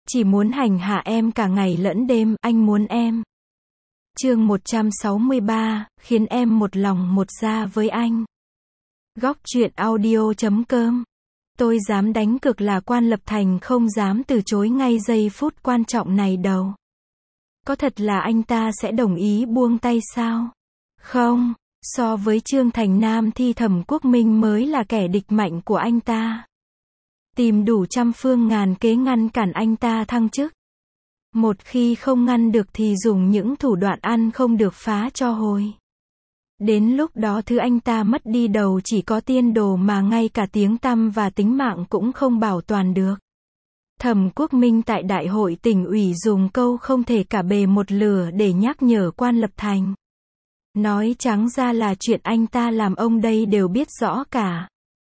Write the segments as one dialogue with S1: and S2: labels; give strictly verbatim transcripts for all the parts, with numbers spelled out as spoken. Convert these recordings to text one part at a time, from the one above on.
S1: Chỉ muốn hành hạ em cả ngày lẫn đêm, anh muốn em. Chương một trăm sáu mươi ba, khiến em một lòng một dạ với anh. Góc truyện audio chấm com. Tôi dám đánh cược là Quan Lập Thành không dám từ chối ngay giây phút quan trọng này đâu. Có thật là anh ta sẽ đồng ý buông tay sao? Không, so với Trương Thành Nam thì Thẩm Quốc Minh mới là kẻ địch mạnh của anh ta. Tìm đủ trăm phương ngàn kế ngăn cản anh ta thăng chức. Một khi không ngăn được thì dùng những thủ đoạn ăn không được phá cho hồi. Đến lúc đó thứ anh ta mất đi đầu chỉ có tiên đồ mà ngay cả tiếng tăm và tính mạng cũng không bảo toàn được. Thẩm Quốc Minh tại đại hội tỉnh ủy dùng câu không thể cả bề một lửa để nhắc nhở Quan Lập Thành. Nói trắng ra là chuyện anh ta làm ông đây đều biết rõ cả.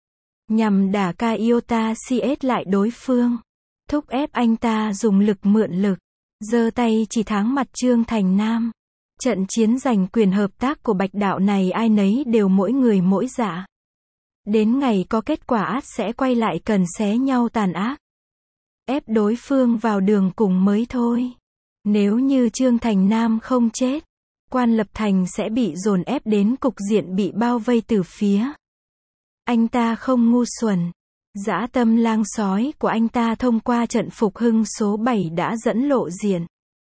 S1: Nhằm đả ca iota cs lại đối phương. Thúc ép anh ta dùng lực mượn lực. Giơ tay chỉ tháng mặt Trương Thành Nam. Trận chiến giành quyền hợp tác của Bạch Đạo này ai nấy đều mỗi người mỗi dạ. Đến ngày có kết quả ắt sẽ quay lại cần xé nhau tàn ác. Ép đối phương vào đường cùng mới thôi. Nếu như Trương Thành Nam không chết, Quan Lập Thành sẽ bị dồn ép đến cục diện bị bao vây từ phía. Anh ta không ngu xuẩn. Dã tâm lang sói của anh ta thông qua trận phục hưng số bảy đã dẫn lộ diện.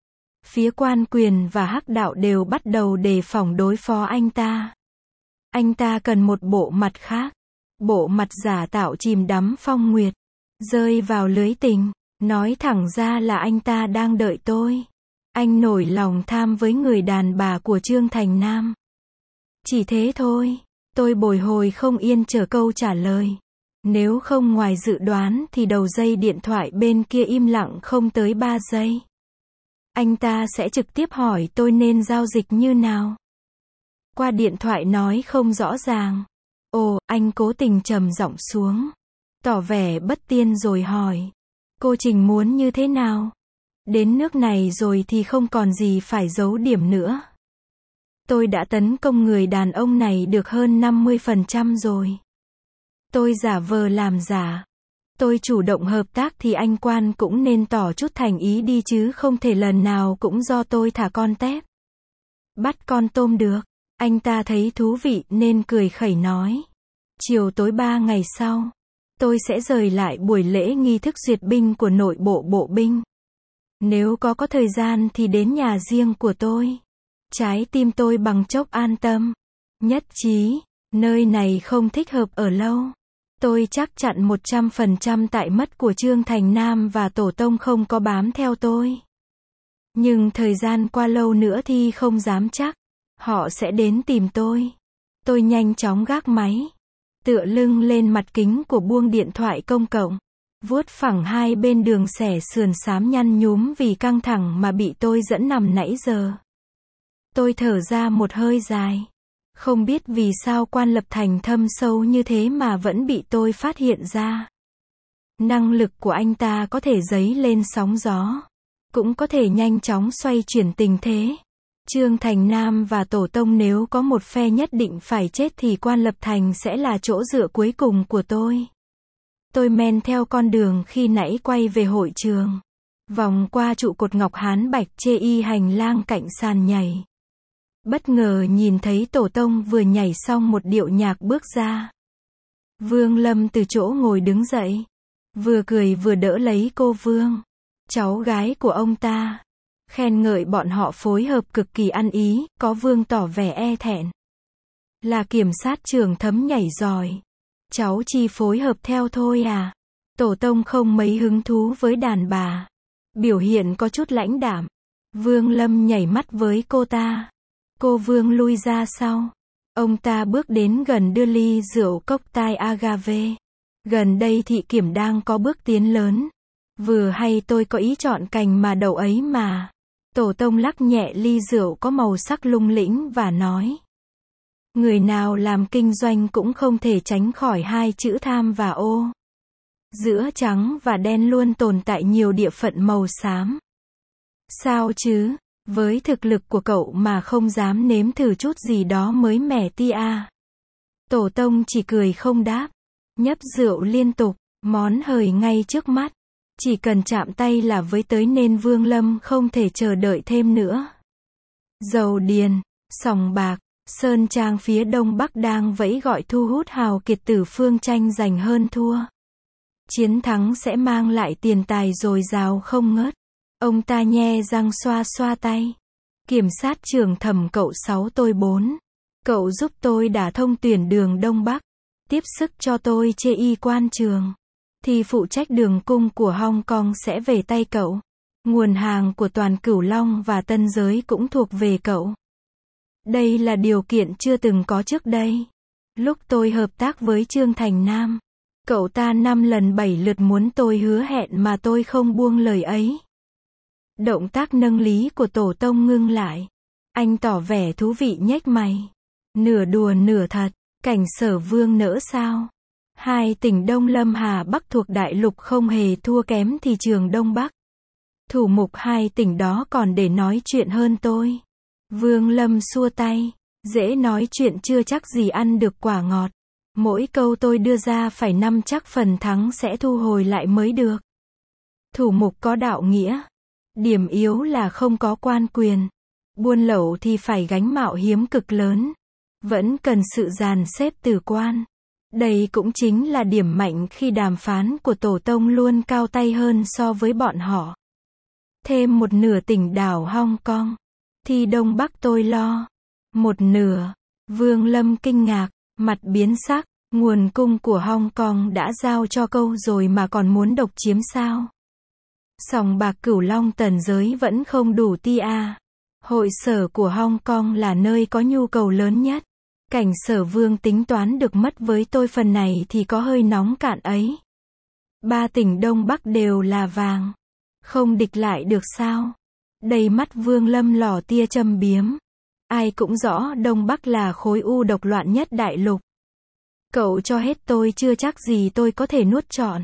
S1: Phía Quan Quyền và Hắc Đạo đều bắt đầu đề phòng đối phó anh ta. Anh ta cần một bộ mặt khác. Bộ mặt giả tạo chìm đắm phong nguyệt. Rơi vào lưới tình. Nói thẳng ra là anh ta đang đợi tôi. Anh nổi lòng tham với người đàn bà của Trương Thành Nam. Chỉ thế thôi. Tôi bồi hồi không yên chờ câu trả lời. Nếu không ngoài dự đoán thì đầu dây điện thoại bên kia im lặng không tới ba giây. Anh ta sẽ trực tiếp hỏi tôi nên giao dịch như nào. Qua điện thoại nói không rõ ràng. Ồ, anh cố tình trầm giọng xuống. Tỏ vẻ bất tiên rồi hỏi. Cô Trình muốn như thế nào? Đến nước này rồi thì không còn gì phải giấu điểm nữa. Tôi đã tấn công người đàn ông này được hơn năm mươi phần trăm rồi. Tôi giả vờ làm giả. Tôi chủ động hợp tác thì anh Quan cũng nên tỏ chút thành ý đi chứ không thể lần nào cũng do tôi thả con tép. Bắt con tôm được. Anh ta thấy thú vị nên cười khẩy nói. Chiều tối ba ngày sau, tôi sẽ rời lại buổi lễ nghi thức duyệt binh của nội bộ bộ binh. Nếu có có thời gian thì đến nhà riêng của tôi. Trái tim tôi bằng chốc an tâm. Nhất trí, nơi này không thích hợp ở lâu. Tôi chắc chắn một trăm phần trăm tại mất của Trương Thành Nam và tổ tông không có bám theo tôi. Nhưng thời gian qua lâu nữa thì không dám chắc. Họ sẽ đến tìm tôi. Tôi nhanh chóng gác máy. Tựa lưng lên mặt kính của buông điện thoại công cộng. Vuốt phẳng hai bên đường xẻ sườn xám nhăn nhúm vì căng thẳng mà bị tôi dẫn nằm nãy giờ. Tôi thở ra một hơi dài. Không biết vì sao Quan Lập Thành thâm sâu như thế mà vẫn bị tôi phát hiện ra. Năng lực của anh ta có thể dấy lên sóng gió. Cũng có thể nhanh chóng xoay chuyển tình thế. Trương Thành Nam và tổ tông nếu có một phe nhất định phải chết thì Quan Lập Thành sẽ là chỗ dựa cuối cùng của tôi. Tôi men theo con đường khi nãy quay về hội trường. Vòng qua trụ cột ngọc hán bạch chê y hành lang cạnh sàn nhảy. Bất ngờ nhìn thấy tổ tông vừa nhảy xong một điệu nhạc bước ra. Vương Lâm từ chỗ ngồi đứng dậy. Vừa cười vừa đỡ lấy cô Vương. Cháu gái của ông ta. Khen ngợi bọn họ phối hợp cực kỳ ăn ý, có Vương tỏ vẻ e thẹn. Là kiểm sát trưởng Thấm nhảy giỏi. Cháu chỉ phối hợp theo thôi à. Tổ tông không mấy hứng thú với đàn bà. Biểu hiện có chút lãnh đạm. Vương Lâm nhảy mắt với cô ta. Cô Vương lui ra sau. Ông ta bước đến gần đưa ly rượu cốc tai agave. Gần đây thị kiểm đang có bước tiến lớn. Vừa hay tôi có ý chọn cành mà đậu ấy mà. Tổ tông lắc nhẹ ly rượu có màu sắc lung lĩnh và nói. Người nào làm kinh doanh cũng không thể tránh khỏi hai chữ tham và ô. Giữa trắng và đen luôn tồn tại nhiều địa phận màu xám. Sao chứ? Với thực lực của cậu mà không dám nếm thử chút gì đó mới mẻ tia. Tổ tông chỉ cười không đáp. Nhấp rượu liên tục. Món hời ngay trước mắt. Chỉ cần chạm tay là với tới nên Vương Lâm không thể chờ đợi thêm nữa. Dầu Điền, Sòng Bạc, Sơn Trang phía đông bắc đang vẫy gọi thu hút hào kiệt tử phương tranh giành hơn thua. Chiến thắng sẽ mang lại tiền tài dồi dào không ngớt. Ông ta nhe răng xoa xoa tay. Kiểm sát trưởng Thẩm cậu sáu tôi bốn. Cậu giúp tôi đả thông tuyển đường Đông Bắc. Tiếp sức cho tôi chê y quan trường. Thì phụ trách đường cung của Hong Kong sẽ về tay cậu. Nguồn hàng của toàn Cửu Long và Tân Giới cũng thuộc về cậu. Đây là điều kiện chưa từng có trước đây. Lúc tôi hợp tác với Trương Thành Nam, cậu ta năm lần bảy lượt muốn tôi hứa hẹn mà tôi không buông lời ấy. Động tác nâng lý của Tổ Tông ngưng lại. Anh tỏ vẻ thú vị nhếch mày. Nửa đùa nửa thật, Cảnh Sở Vương nỡ sao? Hai tỉnh Đông Lâm Hà Bắc thuộc đại lục không hề thua kém thị trường Đông Bắc. Thủ mục hai tỉnh đó còn để nói chuyện hơn tôi. Vương Lâm xua tay. Dễ nói chuyện chưa chắc gì ăn được quả ngọt. Mỗi câu tôi đưa ra phải nắm chắc phần thắng sẽ thu hồi lại mới được. Thủ mục có đạo nghĩa. Điểm yếu là không có quan quyền. Buôn lậu thì phải gánh mạo hiểm cực lớn. Vẫn cần sự dàn xếp từ quan. Đây cũng chính là điểm mạnh khi đàm phán của Tổ Tông luôn cao tay hơn so với bọn họ. Thêm một nửa tỉnh đảo Hong Kong. Thì Đông Bắc tôi lo. Một nửa. Vương Lâm kinh ngạc, mặt biến sắc. Nguồn cung của Hong Kong đã giao cho câu rồi mà còn muốn độc chiếm sao? Sòng bạc Cửu Long Tần Giới vẫn không đủ ti à. Hội sở của Hong Kong là nơi có nhu cầu lớn nhất. Cảnh Sở Vương tính toán được mất với tôi phần này thì có hơi nóng cạn ấy. Ba tỉnh Đông Bắc đều là vàng. Không địch lại được sao? Đầy mắt Vương Lâm lỏ tia châm biếm. Ai cũng rõ Đông Bắc là khối u độc loạn nhất đại lục. Cậu cho hết tôi chưa chắc gì tôi có thể nuốt trọn.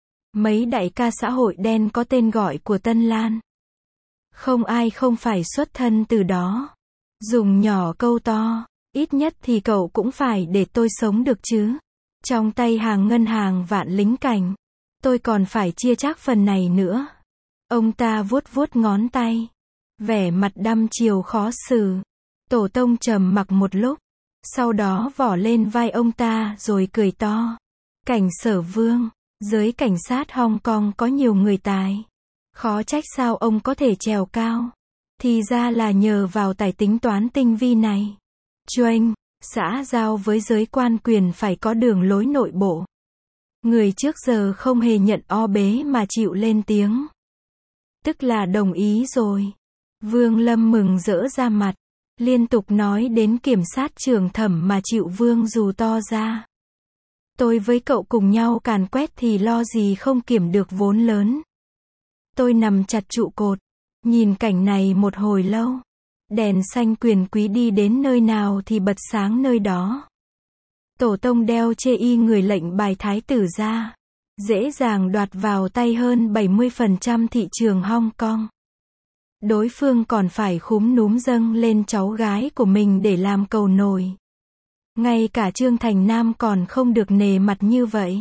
S1: Mấy đại ca xã hội đen có tên gọi của Tân Lan. Không ai không phải xuất thân từ đó. Dùng nhỏ câu to, ít nhất thì cậu cũng phải để tôi sống được chứ. Trong tay hàng ngân hàng vạn lính cảnh, tôi còn phải chia chác phần này nữa. Ông ta vuốt vuốt ngón tay, vẻ mặt đăm chiêu khó xử. Tổ Tông trầm mặc một lúc, sau đó vỏ lên vai ông ta rồi cười to. Cảnh Sở Vương, giới cảnh sát Hong Kong có nhiều người tài. Khó trách sao ông có thể trèo cao. Thì ra là nhờ vào tài tính toán tinh vi này. Choanh, xã giao với giới quan quyền phải có đường lối nội bộ. Người trước giờ không hề nhận o bế mà chịu lên tiếng. Tức là đồng ý rồi. Vương Lâm mừng rỡ ra mặt. Liên tục nói đến kiểm sát trưởng Thẩm mà chịu Vương dù to ra. Tôi với cậu cùng nhau càn quét thì lo gì không kiểm được vốn lớn. Tôi nằm chặt trụ cột, nhìn cảnh này một hồi lâu. Đèn xanh quyền quý đi đến nơi nào thì bật sáng nơi đó. Tổ Tông đeo chê y người lệnh bài thái tử ra. Dễ dàng đoạt vào tay hơn bảy mươi phần trăm thị trường Hong Kong. Đối phương còn phải khúm núm dâng lên cháu gái của mình để làm cầu nổi. Ngay cả Trương Thành Nam còn không được nề mặt như vậy.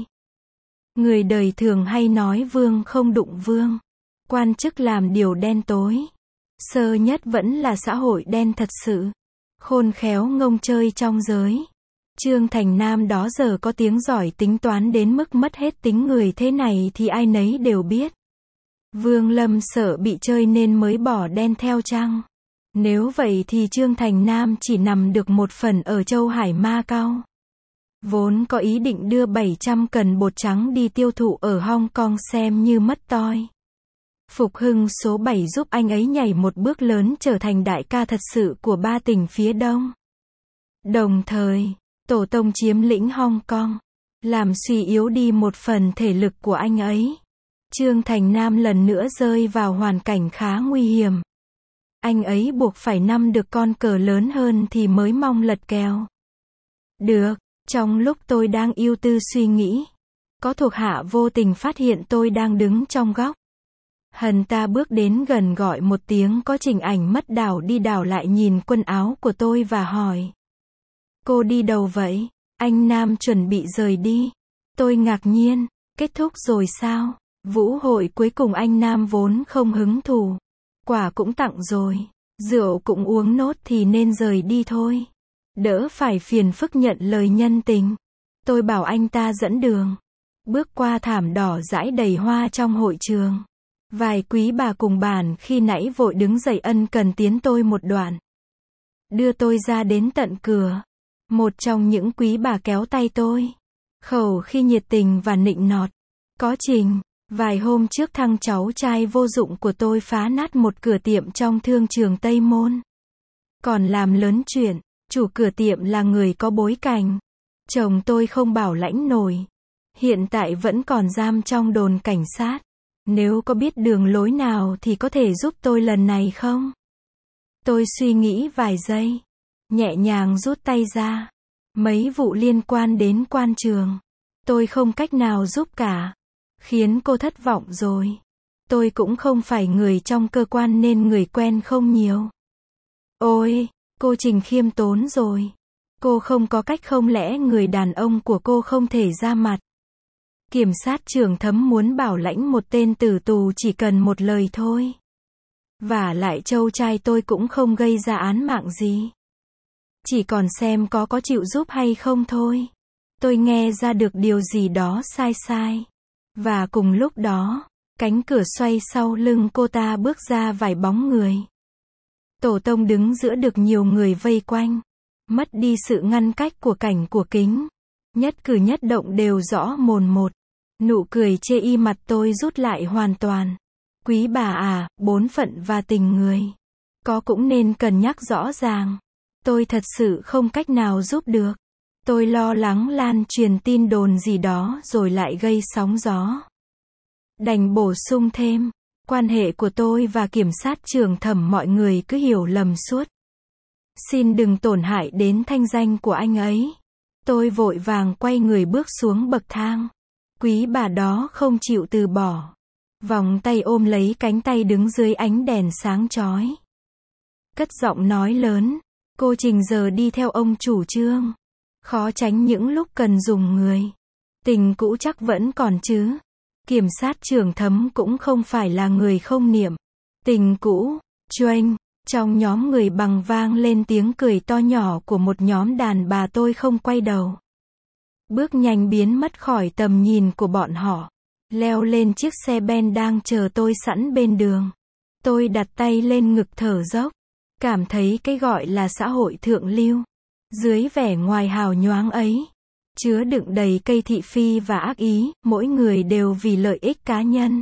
S1: Người đời thường hay nói vương không đụng vương. Quan chức làm điều đen tối. Sơ nhất vẫn là xã hội đen thật sự. Khôn khéo ngông chơi trong giới. Trương Thành Nam đó giờ có tiếng giỏi tính toán đến mức mất hết tính người thế này thì ai nấy đều biết. Vương Lâm sợ bị chơi nên mới bỏ đen theo chăng? Nếu vậy thì Trương Thành Nam chỉ nằm được một phần ở châu Hải Ma Cao. Vốn có ý định đưa bảy trăm cân bột trắng đi tiêu thụ ở Hong Kong xem như mất toi. Phục hưng số bảy giúp anh ấy nhảy một bước lớn trở thành đại ca thật sự của ba tỉnh phía đông. Đồng thời, Tổ Tông chiếm lĩnh Hong Kong, làm suy yếu đi một phần thể lực của anh ấy. Trương Thành Nam lần nữa rơi vào hoàn cảnh khá nguy hiểm. Anh ấy buộc phải nắm được con cờ lớn hơn thì mới mong lật kèo. Được, trong lúc tôi đang ưu tư suy nghĩ, có thuộc hạ vô tình phát hiện tôi đang đứng trong góc. Hần ta bước đến gần gọi một tiếng có Trình Ảnh mất đảo đi đảo lại nhìn quần áo của tôi và hỏi. Cô đi đâu vậy? Anh Nam chuẩn bị rời đi. Tôi ngạc nhiên, kết thúc rồi sao? Vũ hội cuối cùng anh Nam vốn không hứng thú. Quà cũng tặng rồi. Rượu cũng uống nốt thì nên rời đi thôi. Đỡ phải phiền phức nhận lời nhân tình. Tôi bảo anh ta dẫn đường. Bước qua thảm đỏ dãi đầy hoa trong hội trường. Vài quý bà cùng bàn khi nãy vội đứng dậy ân cần tiến tôi một đoạn. Đưa tôi ra đến tận cửa. Một trong những quý bà kéo tay tôi. Khẩu khi nhiệt tình và nịnh nọt. Có Trình, vài hôm trước thằng cháu trai vô dụng của tôi phá nát một cửa tiệm trong thương trường Tây Môn. Còn làm lớn chuyện, chủ cửa tiệm là người có bối cảnh. Chồng tôi không bảo lãnh nổi. Hiện tại vẫn còn giam trong đồn cảnh sát. Nếu có biết đường lối nào thì có thể giúp tôi lần này không? Tôi suy nghĩ vài giây. Nhẹ nhàng rút tay ra. Mấy vụ liên quan đến quan trường. Tôi không cách nào giúp cả. Khiến cô thất vọng rồi. Tôi cũng không phải người trong cơ quan nên người quen không nhiều. Ôi, cô Trình khiêm tốn rồi. Cô không có cách, không lẽ người đàn ông của cô không thể ra mặt? Kiểm sát trưởng Thấm muốn bảo lãnh một tên tử tù chỉ cần một lời thôi. Vả lại châu trai tôi cũng không gây ra án mạng gì. Chỉ còn xem có có chịu giúp hay không thôi. Tôi nghe ra được điều gì đó sai sai. Và cùng lúc đó, cánh cửa xoay sau lưng cô ta bước ra vài bóng người. Tổ tông đứng giữa được nhiều người vây quanh. Mất đi sự ngăn cách của cảnh của kính. Nhất cử nhất động đều rõ mồn một. Nụ cười chê y mặt tôi rút lại hoàn toàn. Quý bà à, bổn phận và tình người. Có cũng nên cân nhắc rõ ràng. Tôi thật sự không cách nào giúp được. Tôi lo lắng lan truyền tin đồn gì đó rồi lại gây sóng gió. Đành bổ sung thêm. Quan hệ của tôi và kiểm sát trưởng Thẩm mọi người cứ hiểu lầm suốt. Xin đừng tổn hại đến thanh danh của anh ấy. Tôi vội vàng quay người bước xuống bậc thang. Quý bà đó không chịu từ bỏ. Vòng tay ôm lấy cánh tay đứng dưới ánh đèn sáng chói. Cất giọng nói lớn. Cô Trình giờ đi theo ông chủ trương. Khó tránh những lúc cần dùng người. Tình cũ chắc vẫn còn chứ. Kiểm sát trưởng Thấm cũng không phải là người không niệm. Tình cũ, choanh. Trong nhóm người bằng vang lên tiếng cười to nhỏ của một nhóm đàn bà. Tôi không quay đầu. Bước nhanh biến mất khỏi tầm nhìn của bọn họ. Leo lên chiếc xe ben đang chờ tôi sẵn bên đường. Tôi đặt tay lên ngực thở dốc. Cảm thấy cái gọi là xã hội thượng lưu. Dưới vẻ ngoài hào nhoáng ấy. Chứa đựng đầy cây thị phi và ác ý. Mỗi người đều vì lợi ích cá nhân.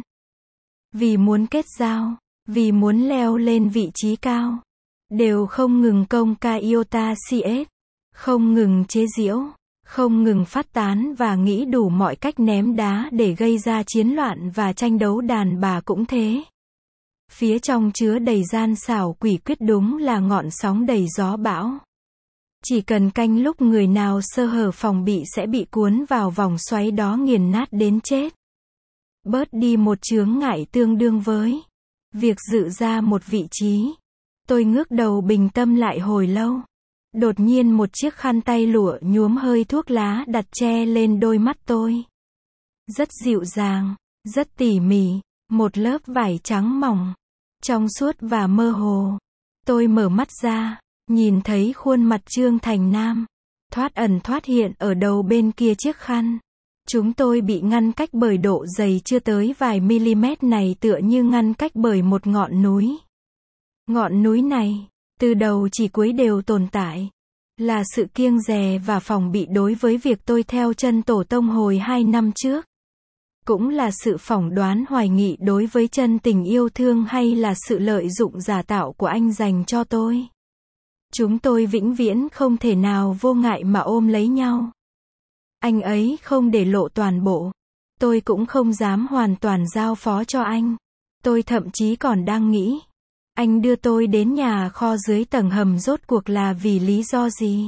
S1: Vì muốn kết giao. Vì muốn leo lên vị trí cao. Đều không ngừng công ca iota cs. Không ngừng chế giễu. Không ngừng phát tán và nghĩ đủ mọi cách ném đá để gây ra chiến loạn và tranh đấu. Đàn bà cũng thế. Phía trong chứa đầy gian xảo quỷ quyết, đúng là ngọn sóng đầy gió bão. Chỉ cần canh lúc người nào sơ hở phòng bị sẽ bị cuốn vào vòng xoáy đó nghiền nát đến chết. Bớt đi một chướng ngại tương đương với việc dự ra một vị trí. Tôi ngước đầu bình tâm lại hồi lâu. Đột nhiên một chiếc khăn tay lụa nhuốm hơi thuốc lá đặt che lên đôi mắt tôi. Rất dịu dàng, rất tỉ mỉ, một lớp vải trắng mỏng, trong suốt và mơ hồ. Tôi mở mắt ra, nhìn thấy khuôn mặt Trương Thành Nam, thoát ẩn thoát hiện ở đầu bên kia chiếc khăn. Chúng tôi bị ngăn cách bởi độ dày chưa tới vài mm này, tựa như ngăn cách bởi một ngọn núi. Ngọn núi này, từ đầu chỉ cuối đều tồn tại. Là sự kiêng dè và phòng bị đối với việc tôi theo chân tổ tông hồi hai năm trước. Cũng là sự phỏng đoán hoài nghị đối với chân tình yêu thương hay là sự lợi dụng giả tạo của anh dành cho tôi. Chúng tôi vĩnh viễn không thể nào vô ngại mà ôm lấy nhau. Anh ấy không để lộ toàn bộ. Tôi cũng không dám hoàn toàn giao phó cho anh. Tôi thậm chí còn đang nghĩ. Anh đưa tôi đến nhà kho dưới tầng hầm rốt cuộc là vì lý do gì?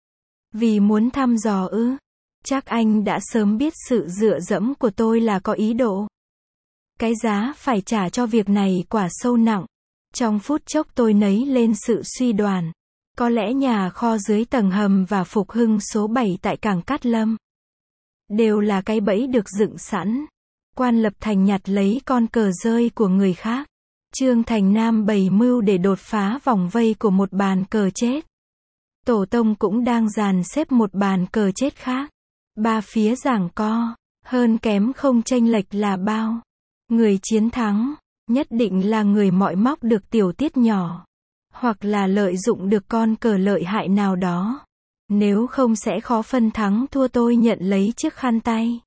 S1: Vì muốn thăm dò ư? Chắc anh đã sớm biết sự dựa dẫm của tôi là có ý đồ. Cái giá phải trả cho việc này quả sâu nặng. Trong phút chốc tôi nấy lên sự suy đoán. Có lẽ nhà kho dưới tầng hầm và Phục Hưng số bảy tại cảng Cát Lâm đều là cái bẫy được dựng sẵn. Quan Lập Thành nhặt lấy con cờ rơi của người khác. Trương Thành Nam bày mưu để đột phá vòng vây của một bàn cờ chết. Tổ tông cũng đang dàn xếp một bàn cờ chết khác. Ba phía giằng co, hơn kém không chênh lệch là bao. Người chiến thắng, nhất định là người mọi móc được tiểu tiết nhỏ. Hoặc là lợi dụng được con cờ lợi hại nào đó. Nếu không sẽ khó phân thắng thua. Tôi nhận lấy chiếc khăn tay.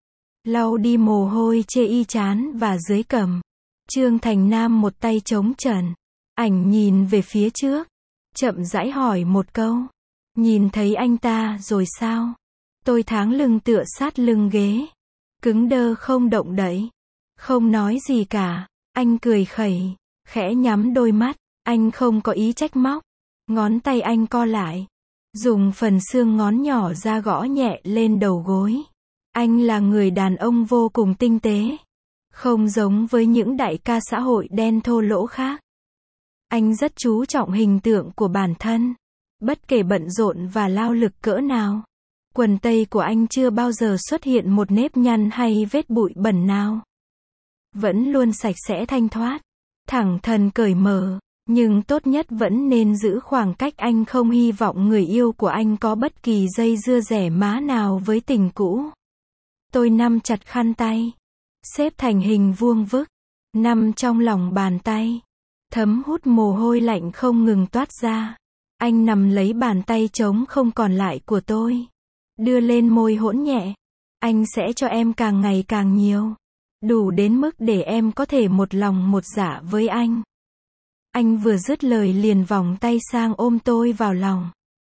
S1: Lau đi mồ hôi chê y trán và dưới cằm. Trương Thành Nam một tay chống trần. Ảnh nhìn về phía trước. Chậm rãi hỏi một câu. Nhìn thấy anh ta rồi sao? Tôi tháng lưng tựa sát lưng ghế. Cứng đơ không động đậy. Không nói gì cả. Anh cười khẩy. Khẽ nhắm đôi mắt. Anh không có ý trách móc. Ngón tay anh co lại. Dùng phần xương ngón nhỏ ra gõ nhẹ lên đầu gối. Anh là người đàn ông vô cùng tinh tế. Không giống với những đại ca xã hội đen thô lỗ khác. Anh rất chú trọng hình tượng của bản thân. Bất kể bận rộn và lao lực cỡ nào. Quần tây của anh chưa bao giờ xuất hiện một nếp nhăn hay vết bụi bẩn nào. Vẫn luôn sạch sẽ thanh thoát. Thẳng thắn cởi mở. Nhưng tốt nhất vẫn nên giữ khoảng cách. Anh không hy vọng người yêu của anh có bất kỳ dây dưa rẻ má nào với tình cũ. Tôi nắm chặt khăn tay. Xếp thành hình vuông vức. Nằm trong lòng bàn tay. Thấm hút mồ hôi lạnh không ngừng toát ra. Anh nắm lấy bàn tay trống không còn lại của tôi. Đưa lên môi hỗn nhẹ. Anh sẽ cho em càng ngày càng nhiều. Đủ đến mức để em có thể một lòng một dạ với anh. Anh vừa dứt lời liền vòng tay sang ôm tôi vào lòng.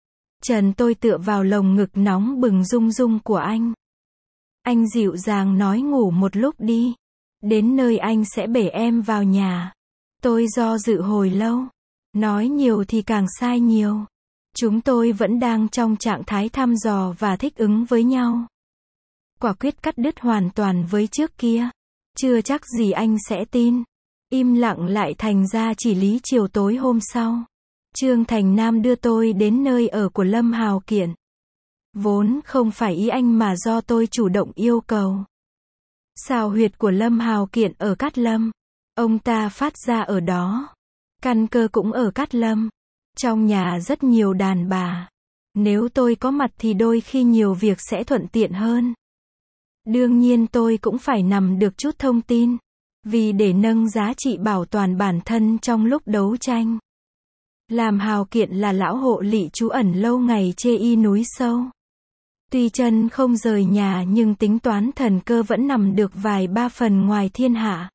S1: Trần tôi tựa vào lồng ngực nóng bừng rung rung của anh. Anh dịu dàng nói ngủ một lúc đi. Đến nơi anh sẽ bể em vào nhà. Tôi do dự hồi lâu. Nói nhiều thì càng sai nhiều. Chúng tôi vẫn đang trong trạng thái thăm dò và thích ứng với nhau. Quả quyết cắt đứt hoàn toàn với trước kia. Chưa chắc gì anh sẽ tin. Im lặng lại thành ra chỉ lý. Chiều tối hôm sau, Trương Thành Nam đưa tôi đến nơi ở của Lâm Hào Kiện. Vốn không phải ý anh mà do tôi chủ động yêu cầu. Xào huyệt của Lâm Hào Kiện ở Cát Lâm. Ông ta phát ra ở đó. Căn cơ cũng ở Cát Lâm. Trong nhà rất nhiều đàn bà. Nếu tôi có mặt thì đôi khi nhiều việc sẽ thuận tiện hơn. Đương nhiên tôi cũng phải nắm được chút thông tin. Vì để nâng giá trị bảo toàn bản thân trong lúc đấu tranh. Làm Hào Kiện là lão hộ lị trú ẩn lâu ngày chê y núi sâu. Tuy chân không rời nhà nhưng tính toán thần cơ vẫn nằm được vài ba phần ngoài thiên hạ.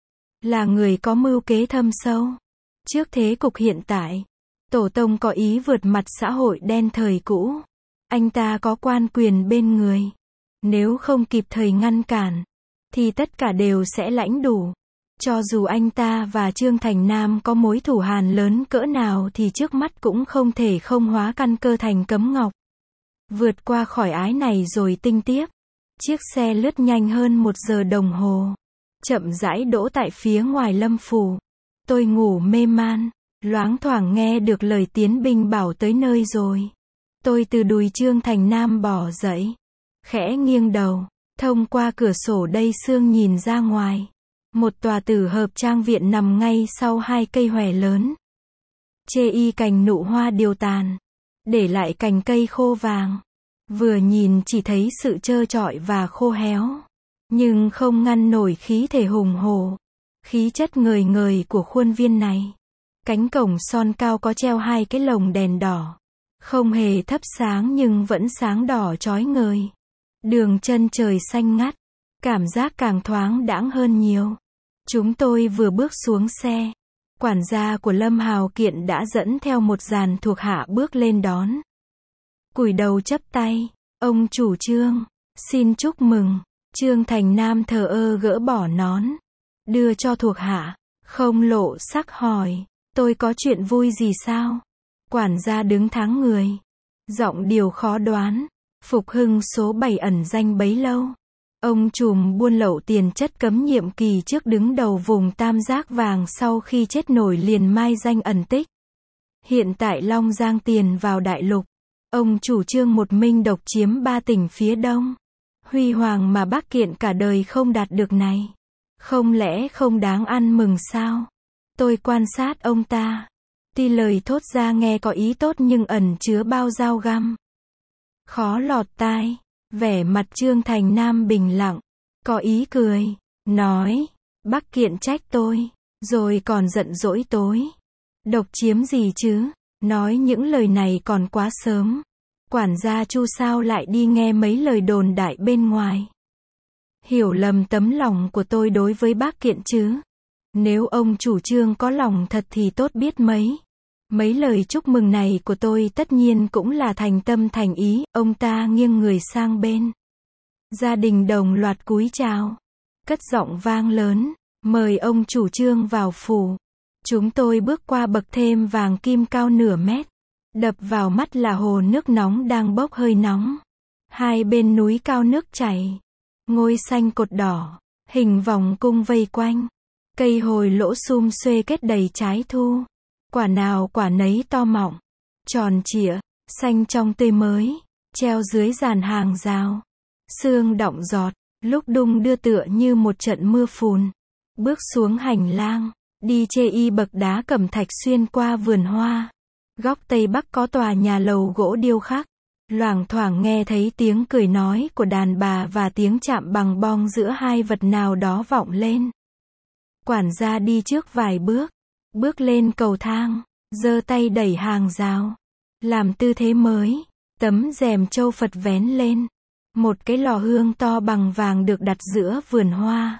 S1: Là người có mưu kế thâm sâu. Trước thế cục hiện tại, tổ tông có ý vượt mặt xã hội đen thời cũ. Anh ta có quan quyền bên người. Nếu không kịp thời ngăn cản, thì tất cả đều sẽ lãnh đủ. Cho dù anh ta và Trương Thành Nam có mối thù hằn lớn cỡ nào thì trước mắt cũng không thể không hóa căn cơ thành cấm ngọc. Vượt qua khỏi ái này rồi tinh tiếp. Chiếc xe lướt nhanh hơn một giờ đồng hồ. Chậm rãi đỗ tại phía ngoài Lâm Phủ. Tôi ngủ mê man. Loáng thoảng nghe được lời tiến binh bảo tới nơi rồi. Tôi từ đùi Trương Thành Nam bỏ dậy. Khẽ nghiêng đầu. Thông qua cửa sổ đầy sương nhìn ra ngoài. Một tòa tử hợp trang viện nằm ngay sau hai cây hòe lớn. Chê y cành nụ hoa điều tàn. Để lại cành cây khô vàng. Vừa nhìn chỉ thấy sự trơ trọi và khô héo. Nhưng không ngăn nổi khí thể hùng hổ. Khí chất ngời ngời của khuôn viên này. Cánh cổng son cao có treo hai cái lồng đèn đỏ. Không hề thắp sáng nhưng vẫn sáng đỏ chói ngời. Đường chân trời xanh ngắt. Cảm giác càng thoáng đãng hơn nhiều. Chúng tôi vừa bước xuống xe. Quản gia của Lâm Hào Kiện đã dẫn theo một dàn thuộc hạ bước lên đón. Cúi đầu chắp tay. Ông chủ Trương, xin chúc mừng. Trương Thành Nam thờ ơ gỡ bỏ nón. Đưa cho thuộc hạ. Không lộ sắc hỏi. Tôi có chuyện vui gì sao? Quản gia đứng tháng người. Giọng điều khó đoán. Phục Hưng số bảy ẩn danh bấy lâu. Ông trùm buôn lậu tiền chất cấm nhiệm kỳ trước đứng đầu vùng Tam Giác Vàng sau khi chết nổi liền mai danh ẩn tích. Hiện tại Long Giang tiền vào đại lục. Ông chủ Trương một mình độc chiếm ba tỉnh phía đông. huy hoàng mà bác Kiện cả đời không đạt được này. Không lẽ không đáng ăn mừng sao? Tôi quan sát ông ta. Tuy lời thốt ra nghe có ý tốt nhưng ẩn chứa bao dao găm. Khó lọt tai. Vẻ mặt Trương Thành Nam bình lặng. Có ý cười. Nói. Bác Kiện trách tôi. Rồi còn giận dỗi tôi. Độc chiếm gì chứ? Nói những lời này còn quá sớm. Quản gia Chu sao lại đi nghe mấy lời đồn đại bên ngoài. Hiểu lầm tấm lòng của tôi đối với bác Kiện chứ. Nếu ông chủ Trương có lòng thật thì tốt biết mấy. Mấy lời chúc mừng này của tôi tất nhiên cũng là thành tâm thành ý. Ông ta nghiêng người sang bên. Gia đình đồng loạt cúi chào. Cất giọng vang lớn. Mời ông chủ Trương vào phủ. Chúng tôi bước qua bậc thềm vàng kim cao nửa mét. Đập vào mắt là hồ nước nóng đang bốc hơi nóng. Hai bên núi cao nước chảy. Ngôi xanh cột đỏ. Hình vòng cung vây quanh. Cây hồi lỗ sum xuê kết đầy trái thu. Quả nào quả nấy to mọng. Tròn trịa. Xanh trong tươi mới. Treo dưới giàn hàng rào. Sương đọng giọt. Lúc đung đưa tựa như một trận mưa phùn. Bước xuống hành lang. Đi chê y bậc đá cẩm thạch xuyên qua vườn hoa. Góc tây bắc có tòa nhà lầu gỗ điêu khắc. Loảng thoảng nghe thấy tiếng cười nói của đàn bà và tiếng chạm bằng bong giữa hai vật nào đó vọng lên. Quản gia đi trước vài bước. Bước lên cầu thang. Giơ tay đẩy hàng rào. Làm tư thế mới. Tấm rèm châu Phật vén lên. Một cái lò hương to bằng vàng được đặt giữa vườn hoa.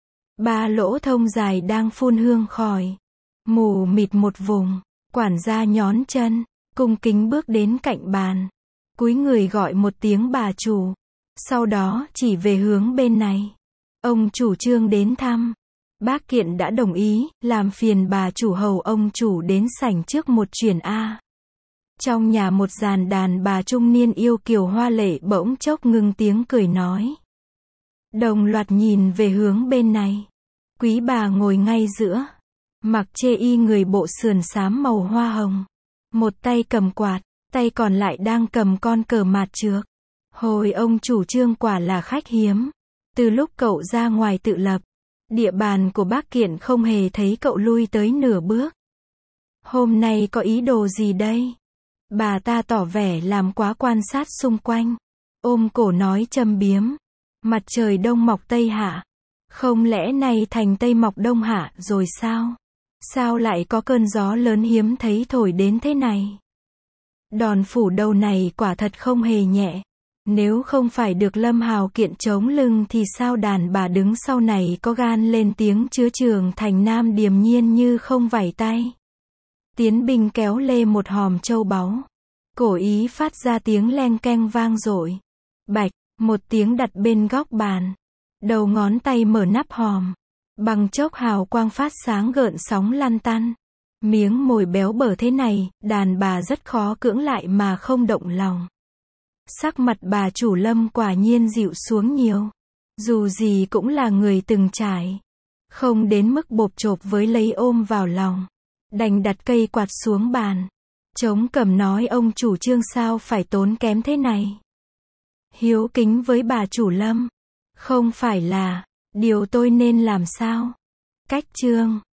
S1: Ba lỗ thông dài đang phun hương khói. Mù mịt một vùng. Quản gia nhón chân. Cung kính bước đến cạnh bàn. Cúi người gọi một tiếng bà chủ. Sau đó chỉ về hướng bên này. Ông chủ Trương đến thăm. Bác Kiện đã đồng ý. Làm phiền bà chủ hầu ông chủ đến sảnh trước một chuyến A. Trong nhà một dàn đàn bà trung niên yêu kiều hoa lệ bỗng chốc ngưng tiếng cười nói. Đồng loạt nhìn về hướng bên này. Quý bà ngồi ngay giữa. Mặc chê y người bộ sườn xám màu hoa hồng. Một tay cầm quạt, tay còn lại đang cầm con cờ mạt trược. Hồi ông chủ Trương quả là khách hiếm. Từ lúc cậu ra ngoài tự lập, địa bàn của bác Kiện không hề thấy cậu lui tới nửa bước. Hôm nay có ý đồ gì đây? Bà ta tỏ vẻ làm quá quan sát xung quanh. Ôm cổ nói châm biếm. Mặt trời đông mọc tây hạ. Không lẽ này thành tây mọc đông hạ rồi sao? Sao lại có cơn gió lớn hiếm thấy thổi đến thế này? Đòn phủ đầu này quả thật không hề nhẹ. Nếu không phải được Lâm Hào Kiện chống lưng thì sao đàn bà đứng sau này có gan lên tiếng chứa Trường Thành Nam điềm nhiên như không vẩy tay. Tiến binh kéo lê một hòm châu báu. Cổ ý phát ra tiếng leng keng vang dội. Bạch, một tiếng đặt bên góc bàn. Đầu ngón tay mở nắp hòm. Bằng chốc hào quang phát sáng gợn sóng lăn tăn. Miếng mồi béo bở thế này, đàn bà rất khó cưỡng lại mà không động lòng. Sắc mặt bà chủ Lâm quả nhiên dịu xuống nhiều. Dù gì cũng là người từng trải. Không đến mức bộp chộp với lấy ôm vào lòng. Đành đặt cây quạt xuống bàn. Chống cằm nói ông chủ Trương sao phải tốn kém thế này. Hiếu kính với bà chủ Lâm. Không phải là, điều tôi nên làm sao? Cách Trương.